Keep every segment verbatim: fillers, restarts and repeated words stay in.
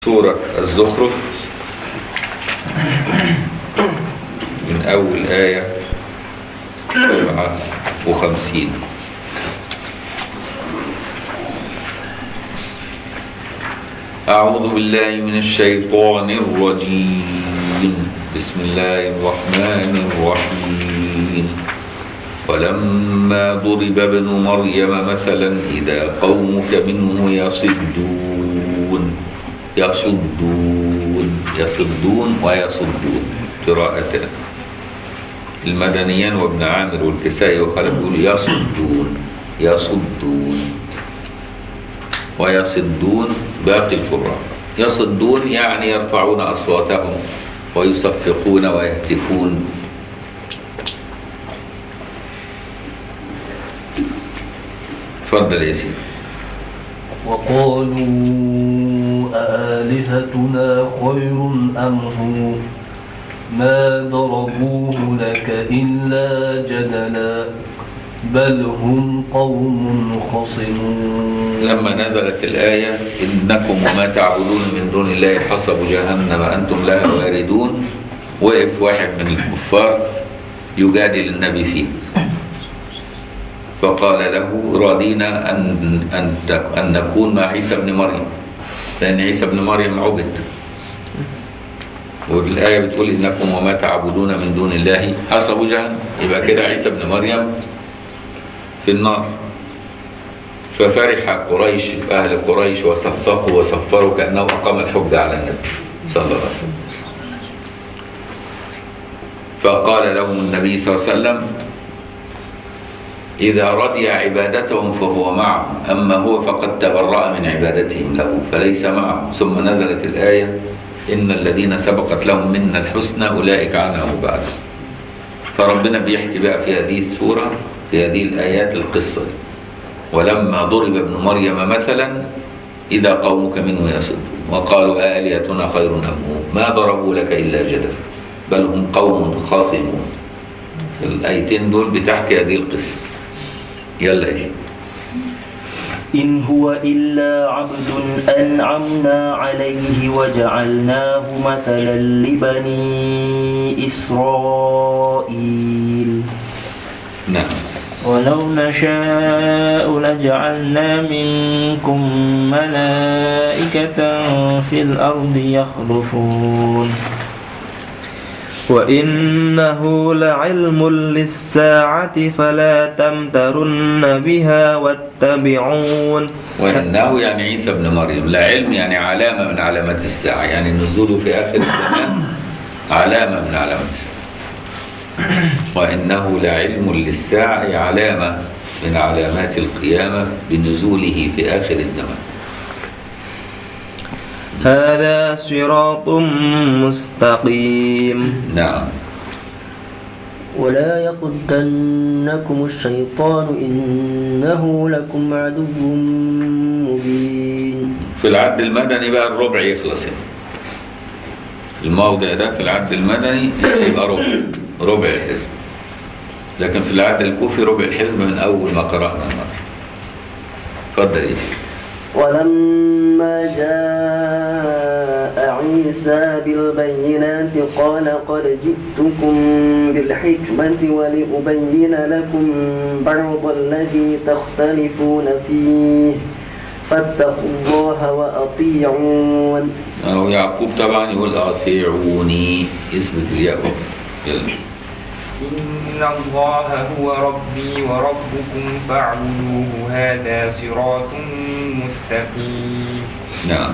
سورة الزخرف من أول آية سبعة وخمسين. أعوذ بالله من الشيطان الرجيم. بسم الله الرحمن الرحيم. ولما ضرب ابن مريم مثلا إذا قومك منه يصدون يصدون يصدون ويصدون قراءتان المدنيان وابن عامر والكسائي وخلف يقول يصدون يصدون ويصدون باقي القراء. يصدون يعني يرفعون أصواتهم ويصفقون ويهتفون. تفضل يا سيدي. وقالوا أآلهتنا خير أم هو ما ضربوه لك إلا جدلا بل هم قوم خصمون. لما نزلت الآية إنكم وما تعبدون من دون الله حصب جهنم أنتم لها واردون، وقف واحد من الكفار يجادل النبي فيه فقال له رضينا أن, أن, أن نكون مع عيسى بن مريم لأن عيسى بن مريم عبد، والآية بتقول إنكم وما تعبدون من دون الله حصب جهنم، يبقى كده عيسى بن مريم في النار. ففرح قريش أهل قريش وصفقوا وصفروا كأنه أقام الحجة على النبي صلى الله عليه وسلم. فقال لهم النبي صلى الله عليه وسلم إذا رضي عبادتهم فهو معهم، أما هو فقد تبرأ من عبادتهم له فليس معهم. ثم نزلت الآية إن الذين سبقت لهم منا الحسنى أولئك عنها مبعدون. فربنا بيحكي بقى في هذه السورة في هذه الآيات القصة دي. ولما ضرب ابن مريم مثلا إذا قومك منه يصدون وقالوا آلهتنا خير أم هو ما ضربوا لك إلا جدلا بل هم قوم خاصمون. الآيتين دول بتحكي هذه القصة. يلا يا شيخ. إن هو إلا عبد أنعمنا عليه وجعلناه مثلا لبني إسرائيل. نعم. ولو نشاء لجعلنا منكم ملائكة في الأرض يخلفون وإنه لعلم للساعة فلا تمترن بها واتبعون. وإنه يعني عيسى بن مريم، لا علم يعني علامة من علامات الساعة، يعني نزوله في آخر الزمان علامة من علامات الساعة. وإنه لعلم للساعة أي علامة من علامات القيامة بنزوله في آخر الزمان. هذا صراط مستقيم. نعم. ولا يصدنكم الشيطان إنه لكم عدو مبين. في العد المدني بقى الربع يخلص هنا. الموضع ده في العد المدني يبقى ربع ربع الحزب، لكن في العد الكوفي ربع الحزب من أول ما قرأنا المرة. اتفضل إيه. ولما جاء عيسى بالبينات قال قد جئتكم بالحكمة ولأبين لكم بعض الذي تختلفون فيه فاتقوا الله وأطيعون. أو يعقوب طبعا يقول أطيعوني يثبت الياء. إن الله هو ربي وربكم فاعبدوه هذا صراط مستقيم. نعم.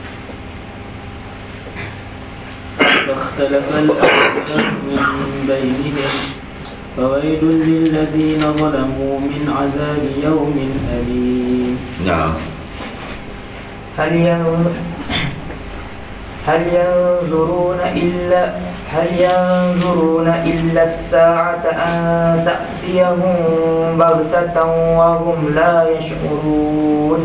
فاختلف الأمر من بينهم فويل للذين ظلموا من عذاب يوم أليم. نعم. هل ينظر هل ينظرون إلا هل ينظرون إلا الساعة أن تأتيهم بغتة وهم لا يشعرون.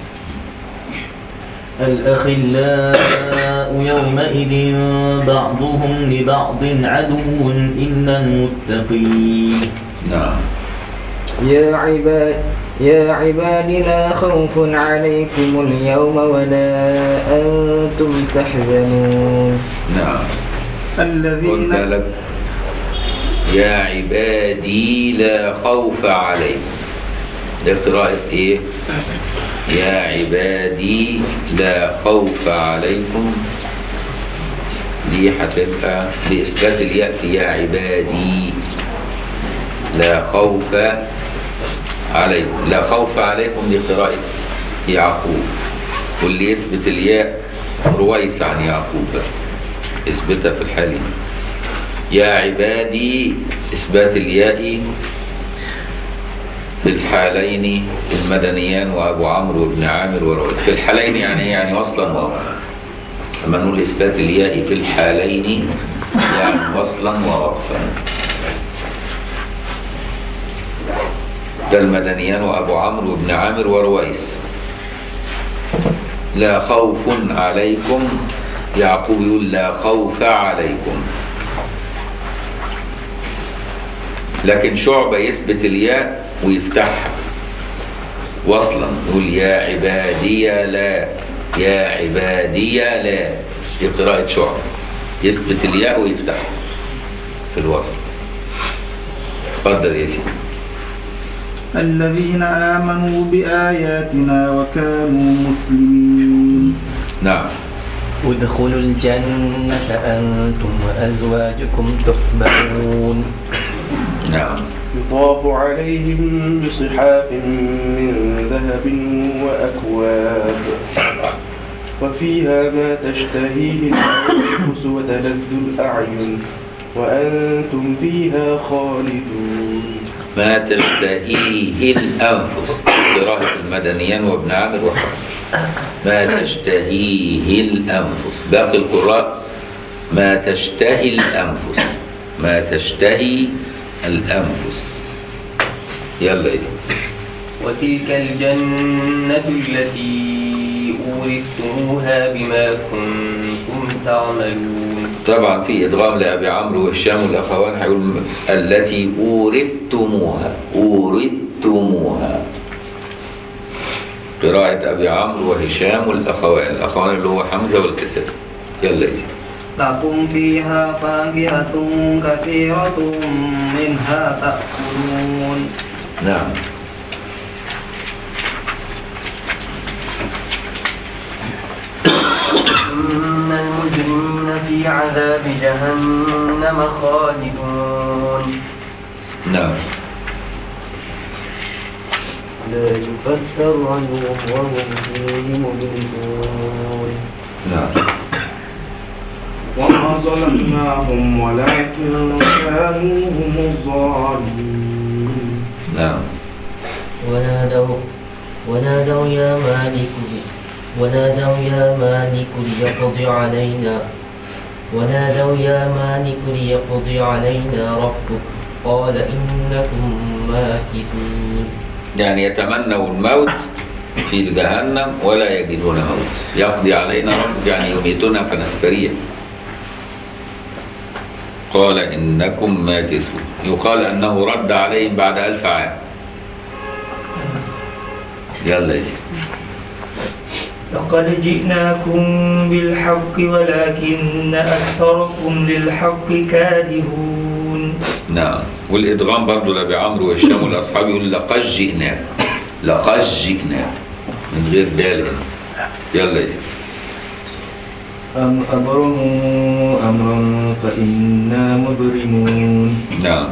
الأخلاء يومئذ بعضهم لبعض عدو إلا المتقين. نعم. يا عباد يا عباد لا خوف عليكم اليوم ولا أنتم تحزنون. نعم. خد الذين بالك، يا عبادي لا خوف عليكم، ده قراءة ايه؟ يا عبادي لا خوف عليكم، دي هتبقى بإثبات الياء في يا عبادي لا خوف عليكم. لا خوف عليكم دي قراءة يعقوب، واللي يثبت الياء رويس عن يعقوب بس اثبتها في الحالين. يا عبادي إثبات الياء في الحالين المدنيان وأبو عمرو وابن عامر ورويس. في الحالين يعني يعني وصلا ووقفا. لما نقول إثبات الياء في الحالين يعني وصلا ووقفا. ده المدنيان وأبو عمرو وابن عامر ورويس. لا خوف عليكم، يعقوب يقول لا خوف عليكم. لكن شعبة يثبت الياء ويفتحها وصلا، يقول يا عبادي لا، يا عبادي لا، دي قراءة شعبة، يثبت الياء ويفتحها في الوصل. اتفضل يا سيدي. الذين آمنوا بآياتنا وكانوا مسلمين. نعم. ادخلوا الجنة أنتم وأزواجكم تحبرون. نعم. يطاف عليهم بصحاف من ذهب وأكواب وفيها ما تشتهيه الأنفس وتلذ الأعين وأنتم فيها خالدون. ما تشتهيه الأنفس، قراءة المدنيان وابن عامر وحفص. ما تشتهيه الأنفس. باقي القراء ما تشتهي الأنفس، ما تشتهي الأنفس. يلا إيه. وتلك الجنة التي أورثتموها بما كنتم تعملون. طبعا في إدغام لأبي عمرو وهشام والأخوان، هيقول التي أورثتموها، أورثتموها. قراءة أبي عمرو وهشام والأخوان، الأخوان اللي هو حمزة والكسر. يلا إيه. لكم فيها فاكهة كثيرة منها تأكلون. نعم. إن المجرمين في عذاب جهنم خالدون. نعم. لا يفتر عنهم وهم فيه مبلسون. نعم. وما ظلمناهم ولكن كانوا هم الظالمين. نعم. ونادوا ونادوا يا مالك ونادوا يا مالك ليقضي علينا ونادوا يا مالك ليقضي علينا ربك قال إنكم ماكثون. يعني يتمنوا الموت في جهنم ولا يجدون موت. يقضي علينا ربك يعني يميتنا فنستريح. قال إنكم ماكثون. يقال أنه رد عليهم بعد ألف عام. يلا يجي. لقد جئناكم بالحق ولكن أكثركم للحق كارهون. نعم. والإدغام برضو لأبي عمرو والشام والأصحاب يقول لقد جئناك، لقد جئناك من غير دال هنا. يلا يجي. أم أبرموا أمرا فإنا مبرمون. نعم.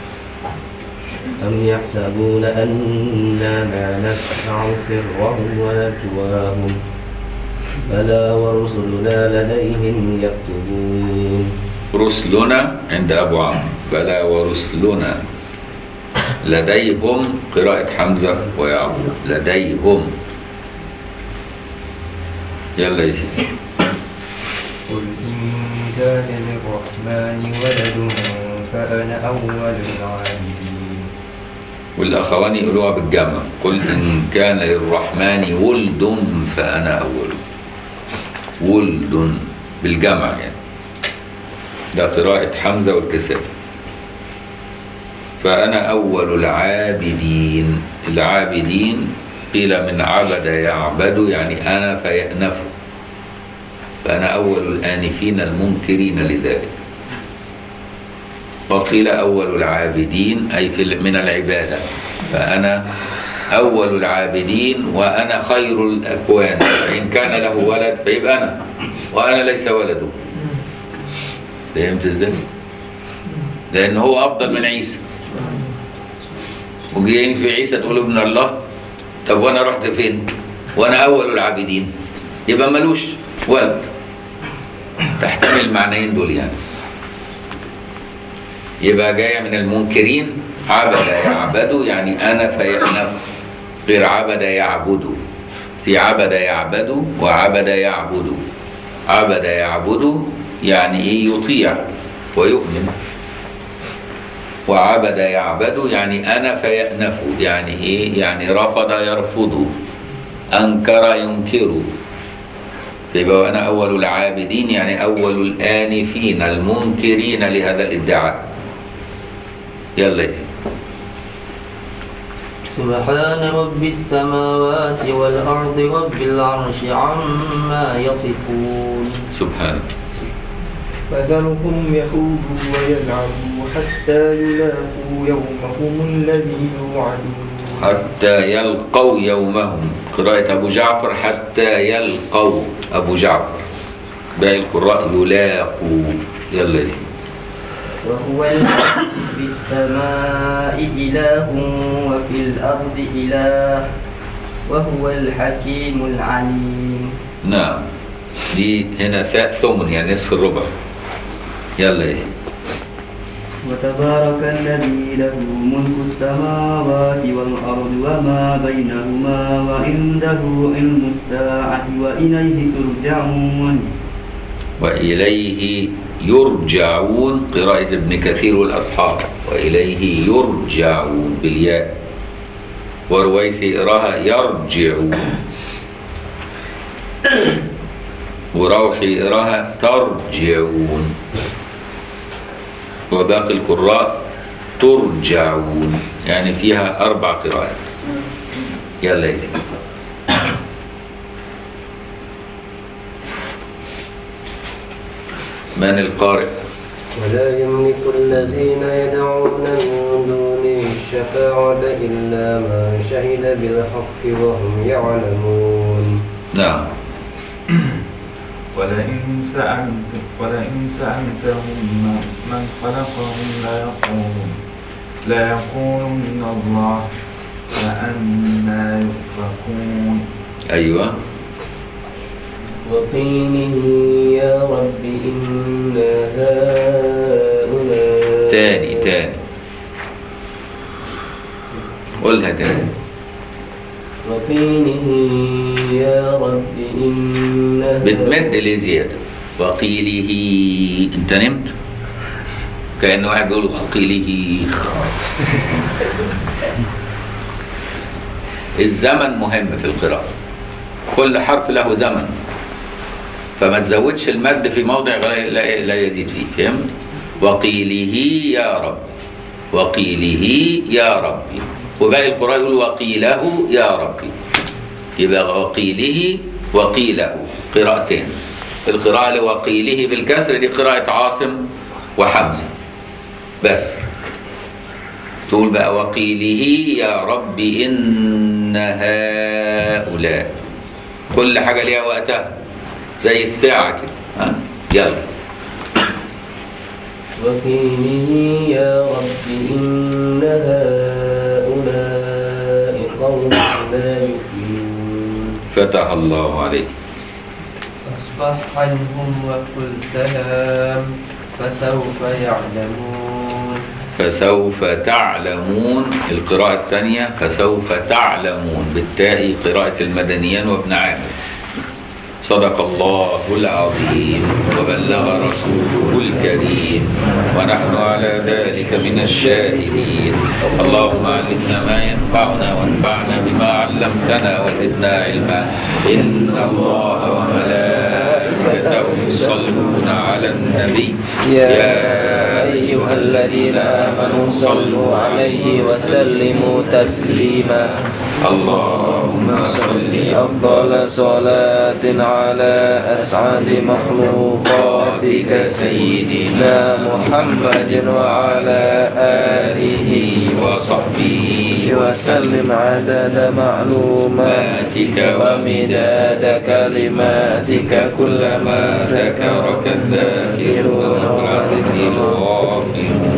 أم يحسبون أننا لا نسمع سرهم ونجواهم بلى ورسلنا لديهم يكتبون. رسلنا عند أبو عمرو، بلى ورسلنا لديهم، قراءة حمزة ويعقوب لديهم. يلا يا سيدي. قل إن كان للرحمن ولد فأنا أول العابدين. والأخوان يقولوها بالجمع، قل إن كان للرحمن ولد فأنا أول. ولد بالجمع يعني. ده قراءة حمزة والكسر. فأنا أول العابدين. العابدين قيل من عبد يعبد يعني أنا فيأنف، فأنا أول الآنفين المنكرين لذلك. وقيل أول العابدين أي في من العبادة، فأنا أول العابدين وأنا خير الأكوان، فإن كان له ولد فيبقى أنا وأنا ليس ولده. فهمت إزاي؟ لأنه هو أفضل من عيسى، وجايين في عيسى تقول ابن الله، طب وأنا رحت فين؟ وأنا أول العابدين، يبقى ملوش ولد. تحتمل المعنيين دول يعني. يبقى جاية من المنكرين، عبد يعبد يعني أنا فيأنف، غير عبد يعبد. في عبد يعبد وعبد يعبد. عبد يعبد يعني إيه؟ يطيع ويؤمن. وعبد يعبد يعني أنا فيأنف يعني إيه؟ يعني رفض يرفض، أنكر ينكر. يبقى أنا أول العابدين يعني أول الآنفين المنكرين لهذا الادعاء. يلا يا سبحان رب السماوات والأرض رب العرش عما يصفون. سبحانه. فذرهم يخوضوا ويلعبوا حتى يلاقوا يومهم الذي يوعدون. حتى يلقوا يومهم، قراءة أبو جعفر حتى يلقوا أبو جعفر، باقي القراء يلاقوا. يلا يا وهو الذي في السماء إله وفي الأرض إله وهو الحكيم العليم. نعم، دي هنا ثاء ثمن يعني نصف الربع. يلا يا سيدي. وتبارك الذي له ملك السماوات والأرض وما بينهما وعنده علم الساعة وإليه ترجعون. وإليه يرجعون، قراءة ابن كثير والأصحاب، وإليه يرجعون بالياء، ورويس يقراها يرجعون، وروح يقراها ترجعون، وباقي القراء ترجعون، يعني فيها أربع قراءات. يلا يا سيدي. من القارئ؟ ولا يملك الذين يدعون من دونه الشفاعة إلا من شهد بالحق وهم يعلمون. نعم. ولئن سألت ولئن سألتهم من خلقهم ليقولن ليقولن الله فأنى يؤفكون. أيوة. وقيله يا رب إن هؤلاء. تاني تاني قولها تاني. وقيله يا رب إن هؤلاء. بتمد لزيادة. وقيله، انت نمت كأنه واحد بيقول وقيله. الزمن مهم في القراءة، كل حرف له زمن، فما تزودش المد في موضع لا يزيد فيه. فهمت؟ وقيله يا رب، وقيله يا ربي، وباقي القراء يقول وقيله يا ربي. يبقى وقيله وقيله قراءتين. القراءة لوقيله بالكسر دي قراءة عاصم وحمزة بس. تقول بقى وقيله يا رب إن هؤلاء، كل حاجة ليها وقتها زي الساعة كده. ها يلا. وقيله يا رب إن هؤلاء قوم لا يؤمنون. فتح الله عليك. فاصفح عنهم وقل سلام فسوف يعلمون. فسوف تعلمون القراءة الثانية، فسوف تعلمون بالتاء قراءة المدنيان وابن عامر. صدق الله العظيم وبلغ رسوله الكريم ونحن على ذلك من الشاهدين. اللهم علمنا ما ينفعنا وانفعنا بما علمتنا وزدنا علما. إن الله وملائكته يصلون على النبي يا أيها الذين آمنوا صلوا عليه وسلموا تسليما. اللهم صل أفضل صلاة على أسعد مخلوقاتك سيدنا محمد وعلى آله وصحبه وسلم عدد معلوماتك ومداد كلماتك كلما ذكرك الذاكرون والذاكرات